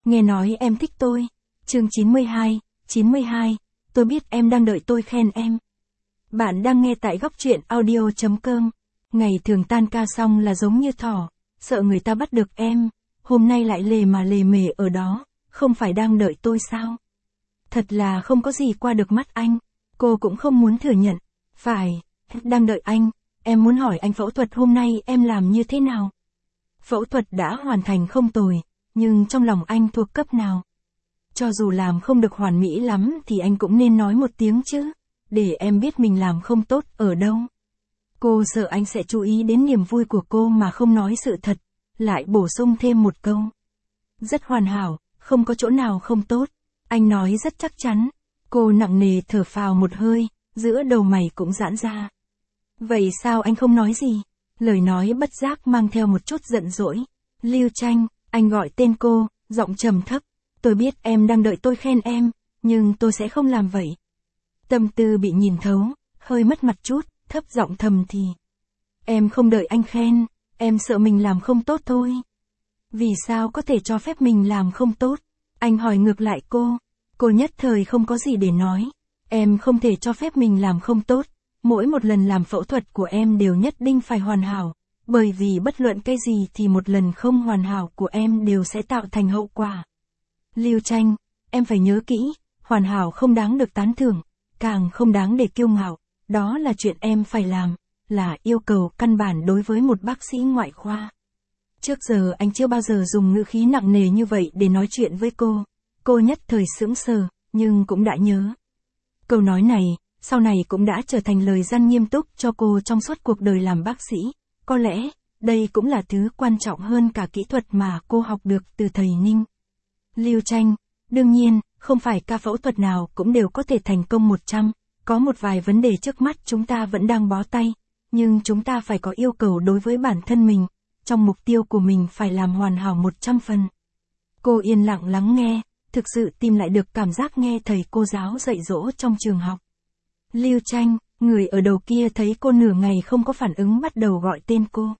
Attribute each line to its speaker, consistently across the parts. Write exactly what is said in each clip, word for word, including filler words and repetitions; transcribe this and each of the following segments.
Speaker 1: Nghe nói em thích tôi. Chương chín mươi hai, chín mươi hai, tôi biết em đang đợi tôi khen em. Bạn đang nghe tại góc truyện audio chấm com. Ngày thường tan ca xong là giống như thỏ, sợ người ta bắt được em, hôm nay lại lề mà lề mề ở đó, không phải đang đợi tôi sao? Thật là không có gì qua được mắt anh, cô cũng không muốn thừa nhận. Phải, đang đợi anh, em muốn hỏi anh phẫu thuật hôm nay em làm như thế nào? Phẫu thuật đã hoàn thành không tồi, nhưng trong lòng anh thuộc cấp nào? Cho dù làm không được hoàn mỹ lắm thì anh cũng nên nói một tiếng chứ, để em biết mình làm không tốt ở đâu. Cô sợ anh sẽ chú ý đến niềm vui của cô mà không nói sự thật, lại bổ sung thêm một câu. Rất hoàn hảo, không có chỗ nào không tốt. Anh nói rất chắc chắn. Cô nặng nề thở phào một hơi, giữa đầu mày cũng giãn ra. Vậy sao anh không nói gì? Lời nói bất giác mang theo một chút giận dỗi. Lưu Tranh, anh gọi tên cô, giọng trầm thấp. Tôi biết em đang đợi tôi khen em, nhưng tôi sẽ không làm vậy. Tâm tư bị nhìn thấu, hơi mất mặt chút, thấp giọng thầm thì. Em không đợi anh khen, em sợ mình làm không tốt thôi. Vì sao có thể cho phép mình làm không tốt? Anh hỏi ngược lại cô. Cô nhất thời không có gì để nói. Em không thể cho phép mình làm không tốt. Mỗi một lần làm phẫu thuật của em đều nhất định phải hoàn hảo. Bởi vì bất luận cái gì thì một lần không hoàn hảo của em đều sẽ tạo thành hậu quả. Lưu Tranh, em phải nhớ kỹ, hoàn hảo không đáng được tán thưởng, càng không đáng để kiêu ngạo. Đó là chuyện em phải làm, là yêu cầu căn bản đối với một bác sĩ ngoại khoa. Trước giờ anh chưa bao giờ dùng ngữ khí nặng nề như vậy để nói chuyện với cô. Cô nhất thời sững sờ, nhưng cũng đã nhớ. Câu nói này, sau này cũng đã trở thành lời răn nghiêm túc cho cô trong suốt cuộc đời làm bác sĩ. Có lẽ, đây cũng là thứ quan trọng hơn cả kỹ thuật mà cô học được từ thầy Ninh. Lưu Tranh, đương nhiên, không phải ca phẫu thuật nào cũng đều có thể thành công một trăm. Có một vài vấn đề trước mắt chúng ta vẫn đang bó tay, nhưng chúng ta phải có yêu cầu đối với bản thân mình. Trong mục tiêu của mình phải làm hoàn hảo một trăm phần. Cô yên lặng lắng nghe, thực sự tìm lại được cảm giác nghe thầy cô giáo dạy dỗ trong trường học. Lưu Tranh, người ở đầu kia thấy cô nửa ngày không có phản ứng bắt đầu gọi tên cô.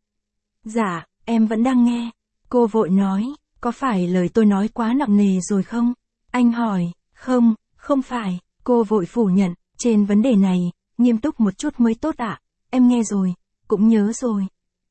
Speaker 1: Dạ, em vẫn đang nghe. Cô vội nói, có phải lời tôi nói quá nặng nề rồi không? Anh hỏi, không, không phải. Cô vội phủ nhận, trên vấn đề này, nghiêm túc một chút mới tốt ạ. À? Em nghe rồi, cũng nhớ rồi.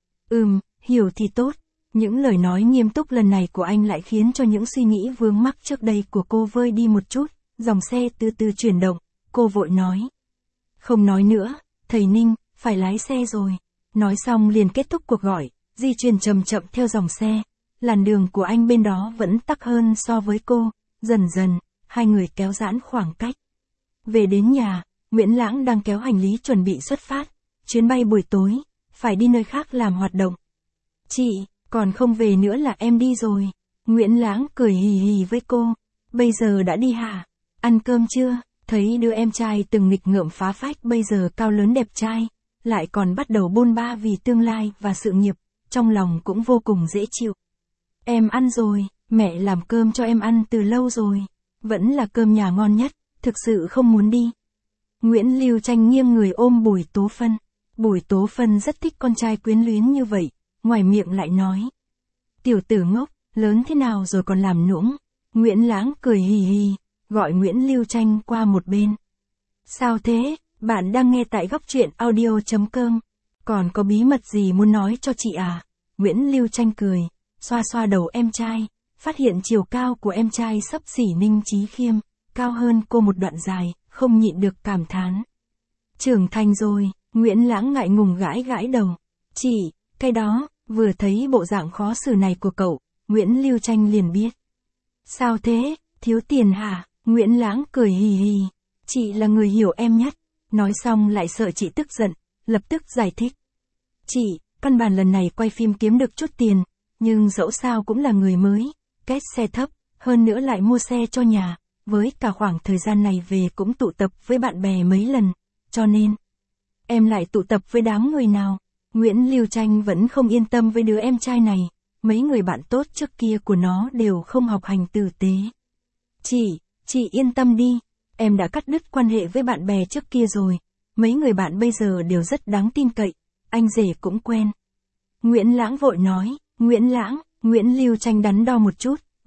Speaker 1: Ừm, hiểu thì tốt. Những lời nói nghiêm túc lần này của anh lại khiến cho những suy nghĩ vướng mắc trước đây của cô vơi đi một chút, dòng xe từ từ chuyển động, cô vội nói. Không nói nữa, thầy Ninh, phải lái xe rồi. Nói xong liền kết thúc cuộc gọi, di chuyển chậm chậm theo dòng xe. Làn đường của anh bên đó vẫn tắc hơn so với cô, dần dần, hai người kéo giãn khoảng cách. Về đến nhà, Nguyễn Lãng đang kéo hành lý chuẩn bị xuất phát, chuyến bay buổi tối, phải đi nơi khác làm hoạt động. Chị, còn không về nữa là em đi rồi. Nguyễn Lãng cười hì hì với cô. Bây giờ đã đi hả? Ăn cơm chưa? Thấy đứa em trai từng nghịch ngợm phá phách bây giờ cao lớn đẹp trai, lại còn bắt đầu bôn ba vì tương lai và sự nghiệp, trong lòng cũng vô cùng dễ chịu. Em ăn rồi, mẹ làm cơm cho em ăn từ lâu rồi. Vẫn là cơm nhà ngon nhất, thực sự không muốn đi. Nguyễn Lưu Tranh nghiêng người ôm Bùi Tố Phân. Bùi Tố Phân rất thích con trai quyến luyến như vậy, ngoài miệng lại nói. Tiểu tử ngốc, lớn thế nào rồi còn làm nũng. Nguyễn Lãng cười hì hì, gọi Nguyễn Lưu Tranh qua một bên. Sao thế, bạn đang nghe tại góc truyện audio chấm com. Còn có bí mật gì muốn nói cho chị à? Nguyễn Lưu Tranh cười, xoa xoa đầu em trai, phát hiện chiều cao của em trai xấp xỉ Ninh Chí Khiêm, cao hơn cô một đoạn dài, không nhịn được cảm thán. Trưởng thành rồi, Nguyễn Lãng ngại ngùng gãi gãi đầu. Chị, cái đó, vừa thấy bộ dạng khó xử này của cậu, Nguyễn Lưu Tranh liền biết. Sao thế, thiếu tiền hả? Nguyễn Lãng cười hì hì. Chị là người hiểu em nhất. Nói xong lại sợ chị tức giận, lập tức giải thích. Chị, căn bản lần này quay phim kiếm được chút tiền, nhưng dẫu sao cũng là người mới, két xe thấp, hơn nữa lại mua xe cho nhà, với cả khoảng thời gian này về cũng tụ tập với bạn bè mấy lần, cho nên, em lại tụ tập với đám người nào? Nguyễn Lưu Tranh vẫn không yên tâm với đứa em trai này, mấy người bạn tốt trước kia của nó đều không học hành tử tế. Chị, chị yên tâm đi, em đã cắt đứt quan hệ với bạn bè trước kia rồi, mấy người bạn bây giờ đều rất đáng tin cậy, anh rể cũng quen. Nguyễn Lãng vội nói, Nguyễn Lãng, Nguyễn Lưu Tranh đắn đo một chút,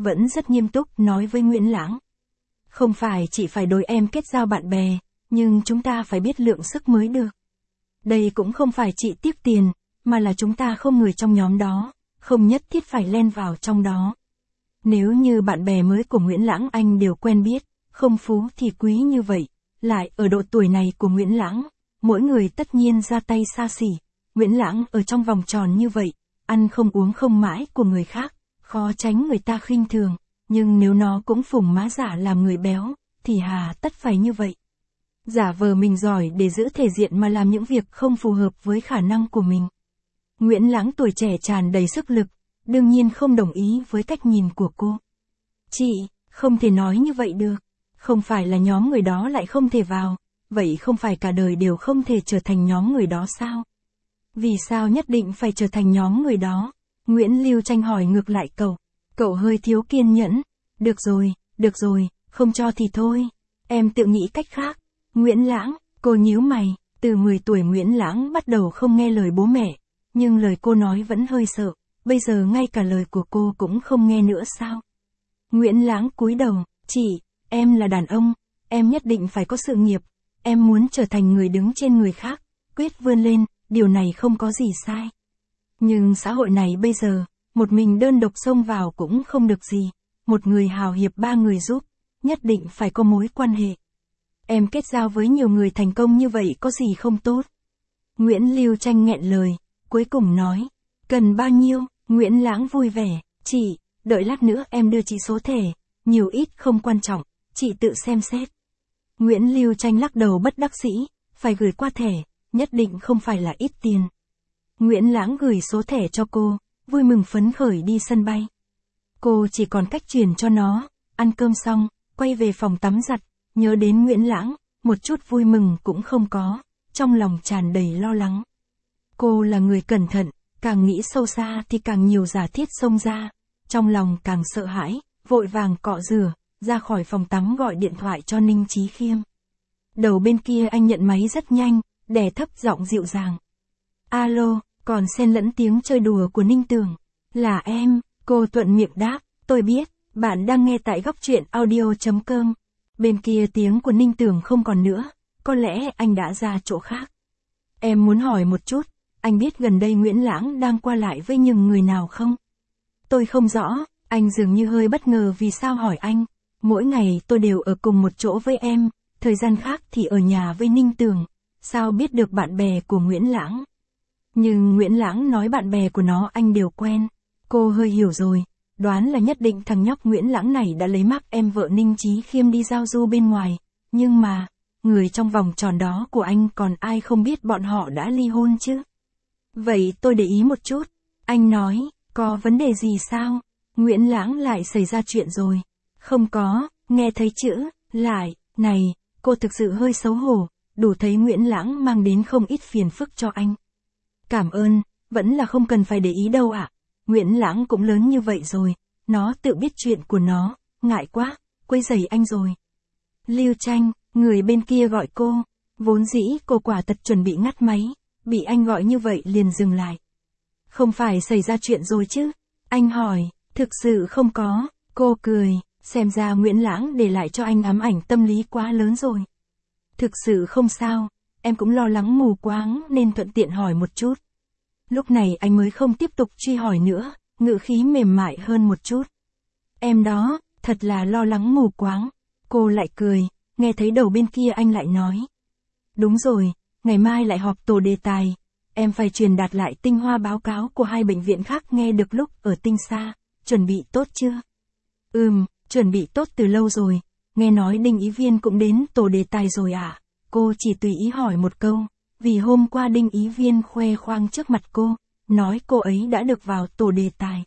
Speaker 1: vẫn rất nghiêm túc nói với Nguyễn Lãng. Không phải chỉ phải đối em kết giao bạn bè, nhưng chúng ta phải biết lượng sức mới được. Đây cũng không phải chị tiếc tiền, mà là chúng ta không người trong nhóm đó, không nhất thiết phải len vào trong đó. Nếu như bạn bè mới của Nguyễn Lãng anh đều quen biết, không phú thì quý như vậy, lại ở độ tuổi này của Nguyễn Lãng, mỗi người tất nhiên ra tay xa xỉ. Nguyễn Lãng ở trong vòng tròn như vậy, ăn không uống không mãi của người khác, khó tránh người ta khinh thường, nhưng nếu nó cũng phủng má giả làm người béo, thì hà tất phải như vậy. Giả vờ mình giỏi để giữ thể diện mà làm những việc không phù hợp với khả năng của mình. Nguyễn Lãng tuổi trẻ tràn đầy sức lực, đương nhiên không đồng ý với cách nhìn của cô. Chị, không thể nói như vậy được. Không phải là nhóm người đó lại không thể vào, vậy không phải cả đời đều không thể trở thành nhóm người đó sao? Vì sao nhất định phải trở thành nhóm người đó? Nguyễn Lưu Tranh hỏi ngược lại cậu. Cậu hơi thiếu kiên nhẫn. Được rồi, được rồi, không cho thì thôi. Em tự nghĩ cách khác. Nguyễn Lãng, cô nhíu mày, từ mười tuổi Nguyễn Lãng bắt đầu không nghe lời bố mẹ, nhưng lời cô nói vẫn hơi sợ, bây giờ ngay cả lời của cô cũng không nghe nữa sao? Nguyễn Lãng cúi đầu, chị, em là đàn ông, em nhất định phải có sự nghiệp, em muốn trở thành người đứng trên người khác, quyết vươn lên, điều này không có gì sai. Nhưng xã hội này bây giờ, một mình đơn độc xông vào cũng không được gì, một người hào hiệp ba người giúp, nhất định phải có mối quan hệ. Em kết giao với nhiều người thành công như vậy có gì không tốt? Nguyễn Lưu Tranh nghẹn lời, cuối cùng nói, cần bao nhiêu? Nguyễn Lãng vui vẻ, chị, đợi lát nữa em đưa chị số thẻ, nhiều ít không quan trọng, chị tự xem xét. Nguyễn Lưu Tranh lắc đầu bất đắc dĩ, phải gửi qua thẻ, nhất định không phải là ít tiền. Nguyễn Lãng gửi số thẻ cho cô, vui mừng phấn khởi đi sân bay. Cô chỉ còn cách chuyển cho nó, ăn cơm xong, quay về phòng tắm giặt, nhớ đến Nguyễn Lãng, một chút vui mừng cũng không có, trong lòng tràn đầy lo lắng. Cô là người cẩn thận, càng nghĩ sâu xa thì càng nhiều giả thiết xông ra, trong lòng càng sợ hãi, vội vàng cọ rửa, ra khỏi phòng tắm gọi điện thoại cho Ninh Chí Khiêm. Đầu bên kia anh nhận máy rất nhanh, đè thấp giọng dịu dàng. Alo, còn xen lẫn tiếng chơi đùa của Ninh Tường. Là em, cô thuận miệng đáp, tôi biết, bạn đang nghe tại góc truyện audio chấm com. Bên kia tiếng của Ninh Tường không còn nữa, có lẽ anh đã ra chỗ khác. Em muốn hỏi một chút, anh biết gần đây Nguyễn Lãng đang qua lại với những người nào không? Tôi không rõ, anh dường như hơi bất ngờ vì sao hỏi anh. Mỗi ngày tôi đều ở cùng một chỗ với em, thời gian khác thì ở nhà với Ninh Tường. Sao biết được bạn bè của Nguyễn Lãng? Nhưng Nguyễn Lãng nói bạn bè của nó anh đều quen. Cô hơi hiểu rồi, đoán là nhất định thằng nhóc Nguyễn Lãng này đã lấy mác em vợ Ninh Chí Khiêm đi giao du bên ngoài. Nhưng mà, người trong vòng tròn đó của anh còn ai không biết bọn họ đã ly hôn chứ? Vậy tôi để ý một chút. Anh nói, có vấn đề gì sao? Nguyễn Lãng lại xảy ra chuyện rồi. Không có, nghe thấy chữ, lại, này, cô thực sự hơi xấu hổ, đủ thấy Nguyễn Lãng mang đến không ít phiền phức cho anh. Cảm ơn, vẫn là không cần phải để ý đâu ạ. Nguyễn Lãng cũng lớn như vậy rồi, nó tự biết chuyện của nó, ngại quá, quấy rầy anh rồi. Lưu Tranh, người bên kia gọi cô, vốn dĩ cô quả thật chuẩn bị ngắt máy, bị anh gọi như vậy liền dừng lại. Không phải xảy ra chuyện rồi chứ? Anh hỏi, thực sự không có, cô cười, xem ra Nguyễn Lãng để lại cho anh ám ảnh tâm lý quá lớn rồi. Thực sự không sao, em cũng lo lắng mù quáng nên thuận tiện hỏi một chút. Lúc này anh mới không tiếp tục truy hỏi nữa, ngữ khí mềm mại hơn một chút. Em đó, thật là lo lắng mù quáng. Cô lại cười, nghe thấy đầu bên kia anh lại nói. Đúng rồi, ngày mai lại họp tổ đề tài. Em phải truyền đạt lại tinh hoa báo cáo của hai bệnh viện khác nghe được lúc ở Tinh Sa. Chuẩn bị tốt chưa? Ừm, chuẩn bị tốt từ lâu rồi. Nghe nói Đinh Ý Viên cũng đến tổ đề tài rồi à? Cô chỉ tùy ý hỏi một câu, vì hôm qua Đinh Ý Viên khoe khoang trước mặt cô, nói cô ấy đã được vào tổ đề tài.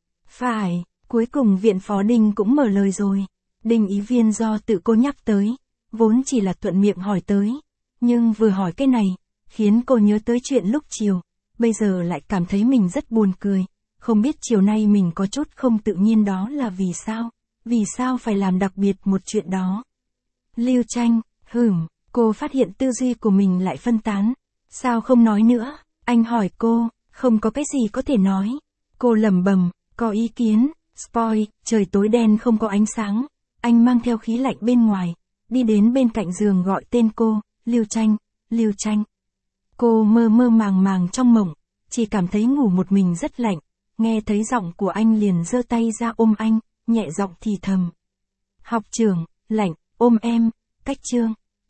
Speaker 1: Phải, cuối cùng viện phó Đinh cũng mở lời rồi. Đinh Ý Viên do tự cô nhắc tới, vốn chỉ là thuận miệng hỏi tới. Nhưng vừa hỏi cái này, khiến cô nhớ tới chuyện lúc chiều, bây giờ lại cảm thấy mình rất buồn cười. Không biết chiều nay mình có chút không tự nhiên đó là vì sao? Vì sao phải làm đặc biệt một chuyện đó? Lưu Tranh, hửm, cô phát hiện tư duy của mình lại phân tán. Sao không nói nữa? Anh hỏi cô, không có cái gì có thể nói. Cô lẩm bẩm, có ý kiến, Spoil, trời tối đen không có ánh sáng, anh mang theo khí lạnh bên ngoài, đi đến bên cạnh giường gọi tên cô, Lưu Tranh, Lưu Tranh. Cô mơ mơ màng màng trong mộng, chỉ cảm thấy ngủ một mình rất lạnh, nghe thấy giọng của anh liền giơ tay ra ôm anh, nhẹ giọng thì thầm. Học trưởng, lạnh, ôm em, cách chương.